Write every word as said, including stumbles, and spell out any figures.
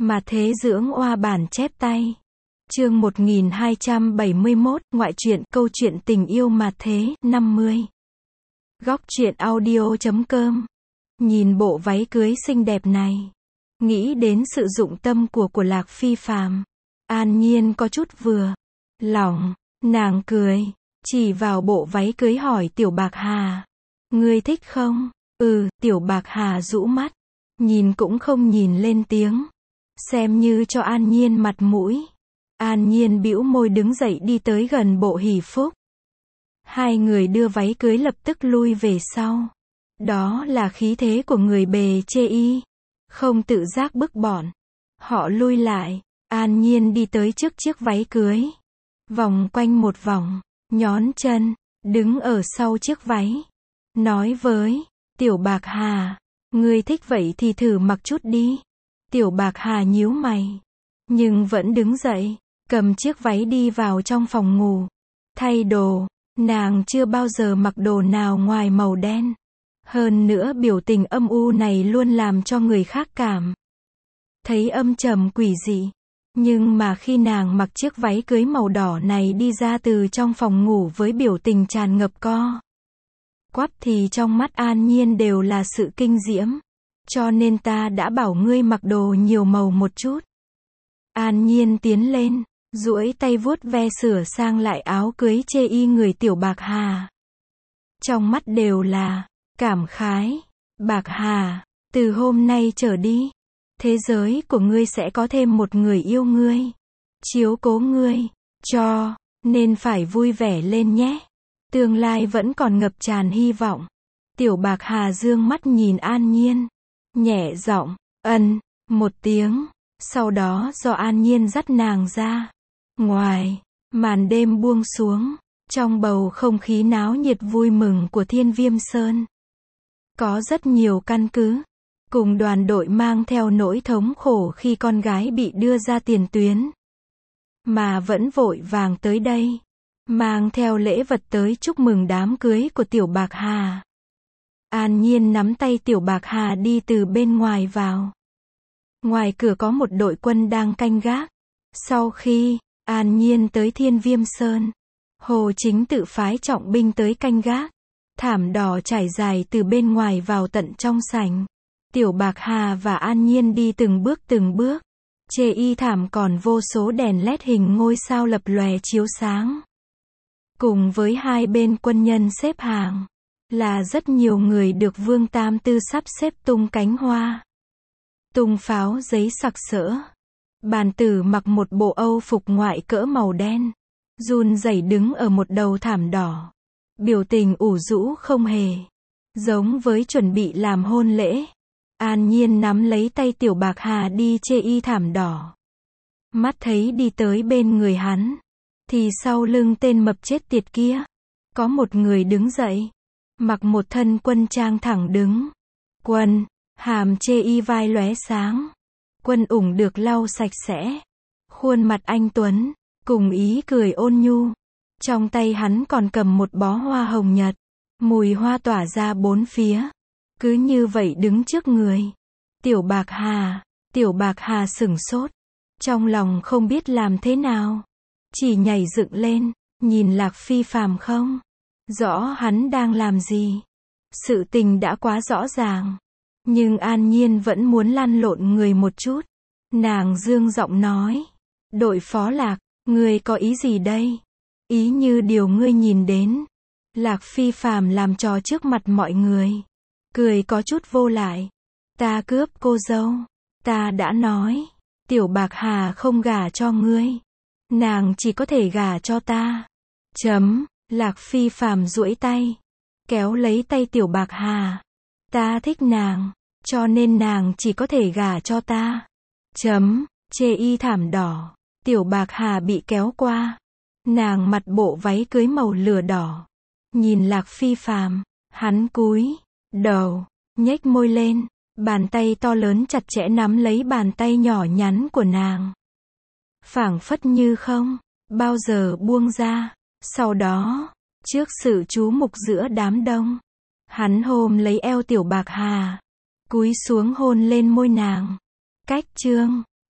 Mà thế dưỡng oa bản chép tay. Chương một nghìn hai trăm bảy mươi mốt, ngoại truyện, câu chuyện tình yêu mà thế, năm mươi. Góc truyện audio chấm com. Nhìn bộ váy cưới xinh đẹp này, nghĩ đến sự dụng tâm của của Lạc Phi Phàm, An Nhiên có chút vừa lòng, nàng cười, chỉ vào bộ váy cưới hỏi Tiểu Bạc Hà, ngươi thích không? Ừ, Tiểu Bạc Hà rũ mắt, nhìn cũng không nhìn lên tiếng, xem như cho An Nhiên mặt mũi. An Nhiên bĩu môi đứng dậy đi tới gần bộ hỷ phúc. Hai người đưa váy cưới lập tức lui về sau. Đó là khí thế của người bề chê y, không tự giác bức bọn. Họ lui lại, An Nhiên đi tới trước chiếc váy cưới, vòng quanh một vòng, nhón chân, đứng ở sau chiếc váy, nói với Tiểu Bạc Hà, ngươi thích vậy thì thử mặc chút đi. Tiểu Bạc Hà nhíu mày, nhưng vẫn đứng dậy, cầm chiếc váy đi vào trong phòng ngủ, thay đồ. Nàng chưa bao giờ mặc đồ nào ngoài màu đen. Hơn nữa biểu tình âm u này luôn làm cho người khác cảm thấy âm trầm quỷ dị. Nhưng mà khi nàng mặc chiếc váy cưới màu đỏ này đi ra từ trong phòng ngủ với biểu tình tràn ngập co quắp thì trong mắt An Nhiên đều là sự kinh diễm. Cho nên ta đã bảo ngươi mặc đồ nhiều màu một chút. An Nhiên tiến lên, duỗi tay vuốt ve sửa sang lại áo cưới chê y người Tiểu Bạc Hà. Trong mắt đều là cảm khái. Bạc Hà, từ hôm nay trở đi, thế giới của ngươi sẽ có thêm một người yêu ngươi, chiếu cố ngươi, cho nên phải vui vẻ lên nhé. Tương lai vẫn còn ngập tràn hy vọng. Tiểu Bạc Hà dương mắt nhìn An Nhiên, nhẹ giọng ân một tiếng, sau đó do An Nhiên dắt nàng ra ngoài. Màn đêm buông xuống, trong bầu không khí náo nhiệt vui mừng của Thiên Viêm Sơn, có rất nhiều căn cứ cùng đoàn đội mang theo nỗi thống khổ khi con gái bị đưa ra tiền tuyến, mà vẫn vội vàng tới đây, mang theo lễ vật tới chúc mừng đám cưới của Tiểu Bạc Hà. An Nhiên nắm tay Tiểu Bạc Hà đi từ bên ngoài vào. Ngoài cửa có một đội quân đang canh gác. Sau khi An Nhiên tới Thiên Viêm Sơn, Hồ Chính tự phái trọng binh tới canh gác. Thảm đỏ trải dài từ bên ngoài vào tận trong sảnh. Tiểu Bạc Hà và An Nhiên đi từng bước từng bước. Chê y thảm còn vô số đèn led hình ngôi sao lập lòe chiếu sáng. Cùng với hai bên quân nhân xếp hàng, là rất nhiều người được Vương Tam Tư sắp xếp tung cánh hoa, tung pháo giấy sặc sỡ. Bàn tử mặc một bộ âu phục ngoại cỡ màu đen, run rẩy đứng ở một đầu thảm đỏ, biểu tình ủ rũ không hề giống với chuẩn bị làm hôn lễ. An Nhiên nắm lấy tay Tiểu Bạc Hà đi chê y thảm đỏ, mắt thấy đi tới bên người hắn, thì sau lưng tên mập chết tiệt kia, có một người đứng dậy, mặc một thân quân trang thẳng đứng, quân, hàm chê y vai lóe sáng, quân ủng được lau sạch sẽ, khuôn mặt anh tuấn, cùng ý cười ôn nhu. Trong tay hắn còn cầm một bó hoa hồng nhật, mùi hoa tỏa ra bốn phía. Cứ như vậy đứng trước người Tiểu Bạc Hà. Tiểu Bạc Hà sửng sốt, trong lòng không biết làm thế nào, chỉ nhảy dựng lên, nhìn Lạc Phi Phàm không rõ hắn đang làm gì. Sự tình đã quá rõ ràng, nhưng An Nhiên vẫn muốn lăn lộn người một chút. Nàng dương giọng nói, đội phó Lạc, ngươi có ý gì đây? Ý như điều ngươi nhìn đến. Lạc Phi Phàm làm trò trước mặt mọi người, cười có chút vô lại. Ta cướp cô dâu, ta đã nói, Tiểu Bạc Hà không gả cho ngươi, nàng chỉ có thể gả cho ta. Chấm. Lạc Phi Phàm duỗi tay, kéo lấy tay Tiểu Bạc Hà. Ta thích nàng, cho nên nàng chỉ có thể gả cho ta. Chấm. Chê y thảm đỏ, Tiểu Bạc Hà bị kéo qua. Nàng mặc bộ váy cưới màu lửa đỏ, nhìn Lạc Phi Phàm, hắn cúi đầu, nhếch môi lên, bàn tay to lớn chặt chẽ nắm lấy bàn tay nhỏ nhắn của nàng, phảng phất như không bao giờ buông ra. Sau đó, trước sự chú mục giữa đám đông, hắn ôm lấy eo Tiểu Bạc Hà, cúi xuống hôn lên môi nàng. Cách chương